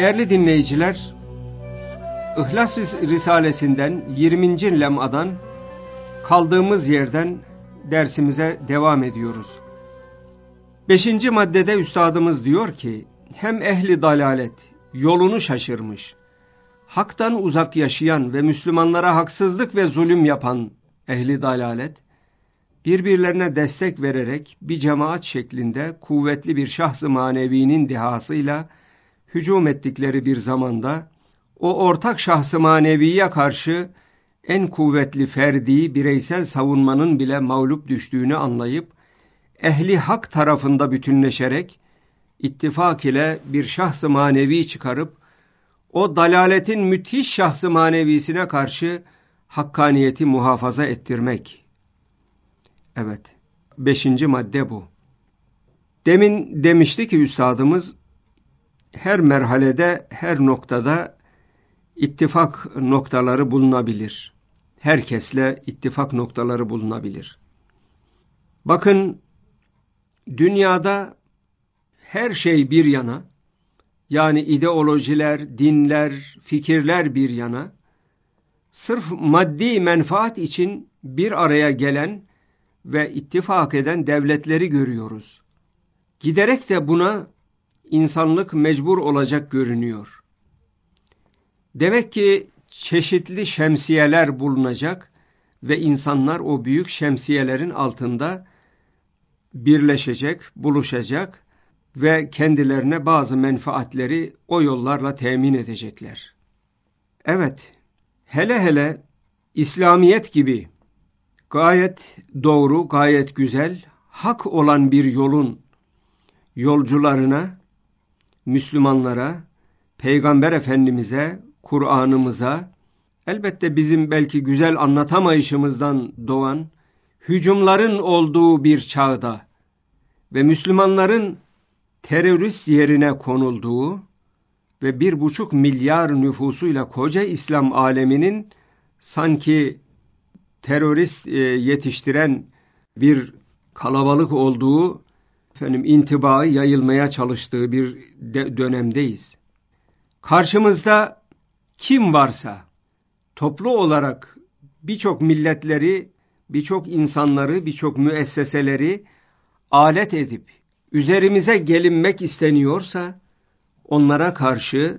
Değerli dinleyiciler, İhlas Risalesinden 20. lemadan kaldığımız yerden dersimize devam ediyoruz. 5. maddede üstadımız diyor ki, hem ehli dalalet, yolunu şaşırmış, haktan uzak yaşayan ve Müslümanlara haksızlık ve zulüm yapan ehli dalalet, birbirlerine destek vererek bir cemaat şeklinde kuvvetli bir şahs-ı manevinin dehasıyla hücum ettikleri bir zamanda, o ortak şahs-ı maneviye karşı en kuvvetli ferdi, bireysel savunmanın bile mağlup düştüğünü anlayıp, ehli hak tarafında bütünleşerek, ittifak ile bir şahs-ı manevi çıkarıp, o dalaletin müthiş şahs-ı manevisine karşı hakkaniyeti muhafaza ettirmek. Evet, 5. madde bu. Demin demişti ki üstadımız, her merhalede, her noktada ittifak noktaları bulunabilir. Herkesle ittifak noktaları bulunabilir. Bakın, dünyada her şey bir yana, yani ideolojiler, dinler, fikirler bir yana, sırf maddi menfaat için bir araya gelen ve ittifak eden devletleri görüyoruz. Giderek de buna insanlık mecbur olacak görünüyor. Demek ki çeşitli şemsiyeler bulunacak ve insanlar o büyük şemsiyelerin altında birleşecek, buluşacak ve kendilerine bazı menfaatleri o yollarla temin edecekler. Evet, hele hele İslamiyet gibi gayet doğru, gayet güzel, hak olan bir yolun yolcularına, Müslümanlara, Peygamber Efendimiz'e, Kur'an'ımıza, elbette bizim belki güzel anlatamayışımızdan doğan hücumların olduğu bir çağda ve Müslümanların terörist yerine konulduğu ve 1,5 milyar nüfusuyla koca İslam aleminin sanki terörist yetiştiren bir kalabalık olduğu intibaı yayılmaya çalıştığı bir dönemdeyiz. Karşımızda kim varsa toplu olarak birçok milletleri, birçok insanları, birçok müesseseleri alet edip üzerimize gelinmek isteniyorsa onlara karşı,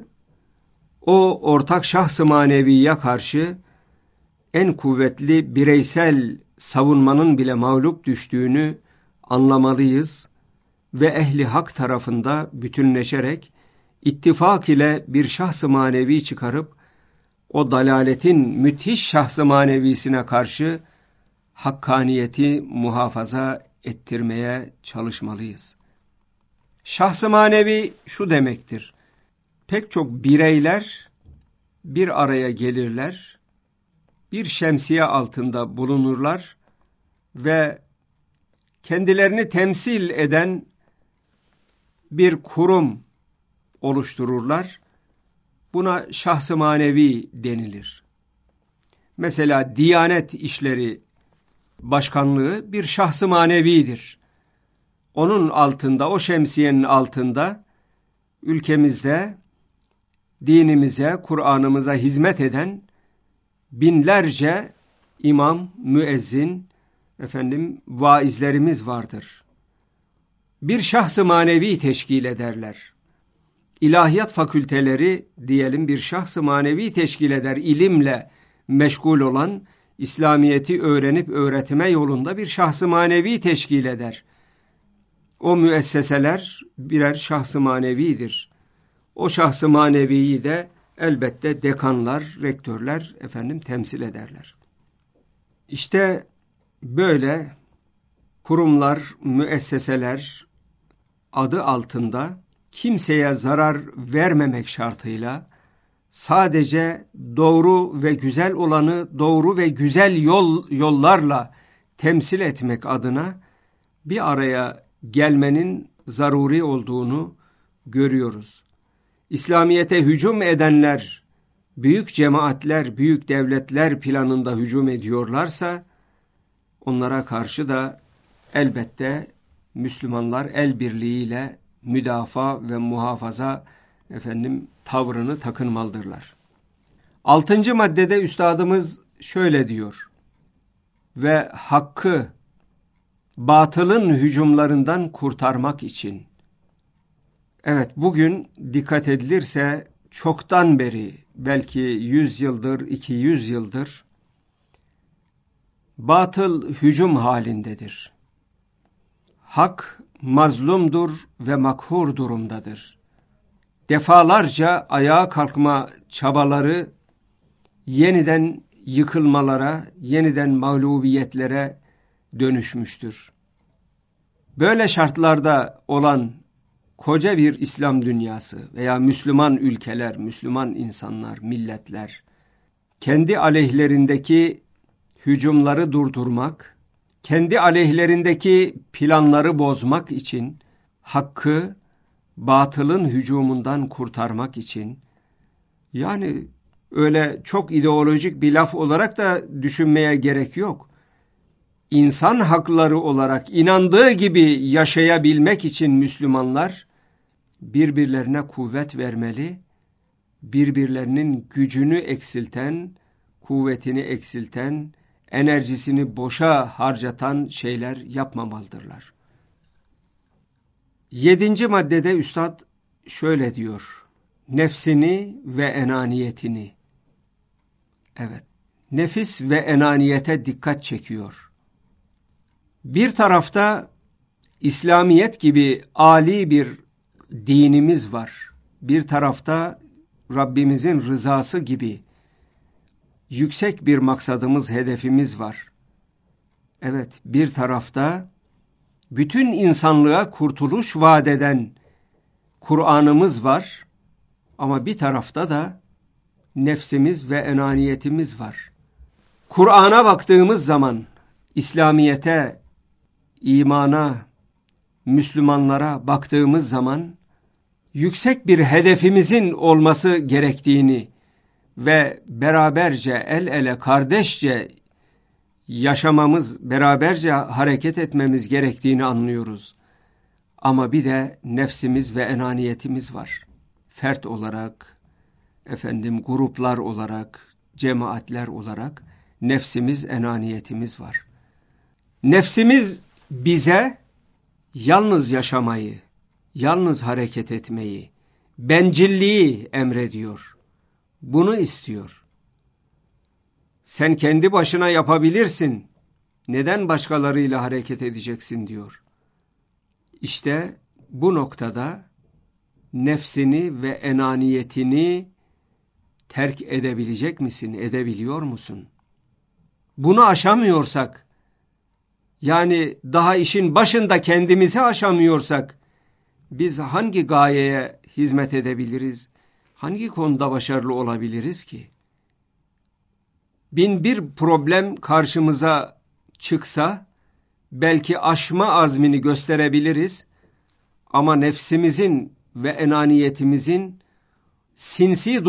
o ortak şahs-ı maneviye karşı en kuvvetli bireysel savunmanın bile mağlup düştüğünü anlamalıyız ve ehli hak tarafında bütünleşerek ittifak ile bir şahs-ı manevi çıkarıp o dalaletin müthiş şahs-ı manevisine karşı hakkaniyeti muhafaza ettirmeye çalışmalıyız. Şahs-ı manevi şu demektir: pek çok bireyler bir araya gelirler, bir şemsiye altında bulunurlar ve kendilerini temsil eden bir kurum oluştururlar. Buna şahs-ı manevi denilir. Mesela Diyanet İşleri Başkanlığı bir şahs-ı manevidir. Onun altında, o şemsiyenin altında ülkemizde dinimize, Kur'an'ımıza hizmet eden binlerce imam, müezzin, vaizlerimiz vardır. Bir şahs-ı manevi teşkil ederler. İlahiyat fakülteleri diyelim bir şahs-ı manevi teşkil eder. İlimle meşgul olan, İslamiyet'i öğrenip öğretme yolunda bir şahs-ı manevi teşkil eder. O müesseseler birer şahs-ı manevidir. O şahs-ı maneviyi de elbette dekanlar, rektörler temsil ederler. İşte böyle kurumlar, müesseseler adı altında kimseye zarar vermemek şartıyla sadece doğru ve güzel olanı doğru ve güzel yollarla temsil etmek adına bir araya gelmenin zaruri olduğunu görüyoruz. İslamiyet'e hücum edenler, büyük cemaatler, büyük devletler planında hücum ediyorlarsa, onlara karşı da elbette Müslümanlar el birliğiyle müdafaa ve muhafaza tavrını takınmalıdırlar. 6. maddede üstadımız şöyle diyor: ve hakkı batılın hücumlarından kurtarmak için. Evet, bugün dikkat edilirse çoktan beri, belki 100 yıldır, 200 yıldır batıl hücum halindedir. Hak mazlumdur ve makhur durumdadır. Defalarca ayağa kalkma çabaları yeniden yıkılmalara, yeniden mağlubiyetlere dönüşmüştür. Böyle şartlarda olan koca bir İslam dünyası veya Müslüman ülkeler, Müslüman insanlar, milletler kendi aleyhlerindeki hücumları durdurmak, kendi aleyhlerindeki planları bozmak için, hakkı batılın hücumundan kurtarmak için, yani öyle çok ideolojik bir laf olarak da düşünmeye gerek yok. İnsan hakları olarak inandığı gibi yaşayabilmek için Müslümanlar birbirlerine kuvvet vermeli, birbirlerinin gücünü eksilten, kuvvetini eksilten, enerjisini boşa harcatan şeyler yapmamalıdırlar. 7. maddede üstad şöyle diyor: nefsini ve enaniyetini. Evet, nefis ve enaniyete dikkat çekiyor. Bir tarafta İslamiyet gibi âli bir dinimiz var. Bir tarafta Rabbimizin rızası gibi yüksek bir maksadımız, hedefimiz var. Evet, bir tarafta bütün insanlığa kurtuluş vaat eden Kur'an'ımız var. Ama bir tarafta da nefsimiz ve enaniyetimiz var. Kur'an'a baktığımız zaman, İslamiyet'e, imana, Müslümanlara baktığımız zaman yüksek bir hedefimizin olması gerektiğini ve beraberce, el ele, kardeşçe yaşamamız, beraberce hareket etmemiz gerektiğini anlıyoruz. Ama bir de nefsimiz ve enaniyetimiz var. Fert olarak, gruplar olarak, cemaatler olarak nefsimiz, enaniyetimiz var. Nefsimiz bize yalnız yaşamayı, yalnız hareket etmeyi, bencilliği emrediyor. Bunu istiyor. Sen kendi başına yapabilirsin. Neden başkalarıyla hareket edeceksin diyor. İşte bu noktada nefsini ve enaniyetini terk edebilecek misin, edebiliyor musun? Bunu aşamıyorsak, yani daha işin başında kendimizi aşamıyorsak, biz hangi gayeye hizmet edebiliriz? Hangi konuda başarılı olabiliriz ki? 1001 problem karşımıza çıksa, belki aşma azmini gösterebiliriz, ama nefsimizin ve enaniyetimizin, sinsi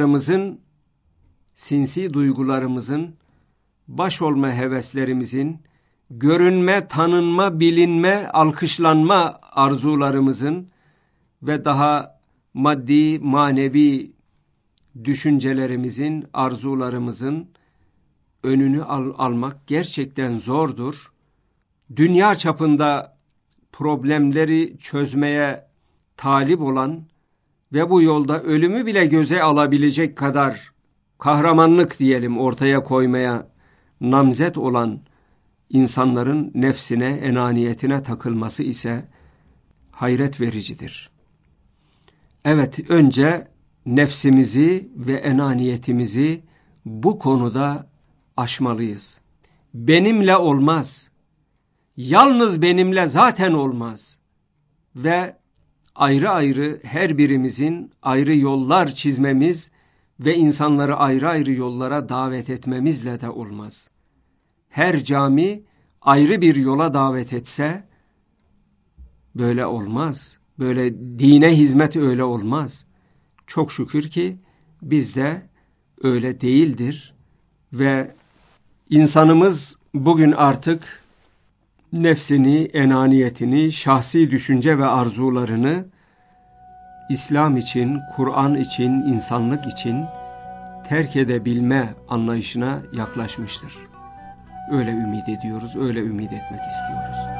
duygularımızın, baş olma heveslerimizin, görünme, tanınma, bilinme, alkışlanma arzularımızın ve daha maddi, manevi düşüncelerimizin, arzularımızın önünü almak gerçekten zordur. Dünya çapında problemleri çözmeye talip olan ve bu yolda ölümü bile göze alabilecek kadar kahramanlık diyelim ortaya koymaya namzet olan insanların nefsine, enaniyetine takılması ise hayret vericidir. Evet, önce nefsimizi ve enaniyetimizi bu konuda aşmalıyız. Benimle olmaz. Yalnız benimle zaten olmaz. Ve ayrı ayrı her birimizin ayrı yollar çizmemiz ve insanları ayrı ayrı yollara davet etmemizle de olmaz. Her cami ayrı bir yola davet etse böyle olmaz. Böyle dine hizmet öyle olmaz. Çok şükür ki bizde öyle değildir ve insanımız bugün artık nefsini, enaniyetini, şahsi düşünce ve arzularını İslam için, Kur'an için, insanlık için terk edebilme anlayışına yaklaşmıştır. Öyle ümit ediyoruz, öyle ümit etmek istiyoruz.